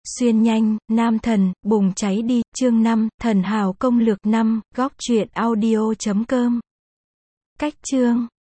Xuyên nhanh, nam thần, bùng cháy đi, chương 5, thần hào công lược 5, góc truyện audio.com. Cách chương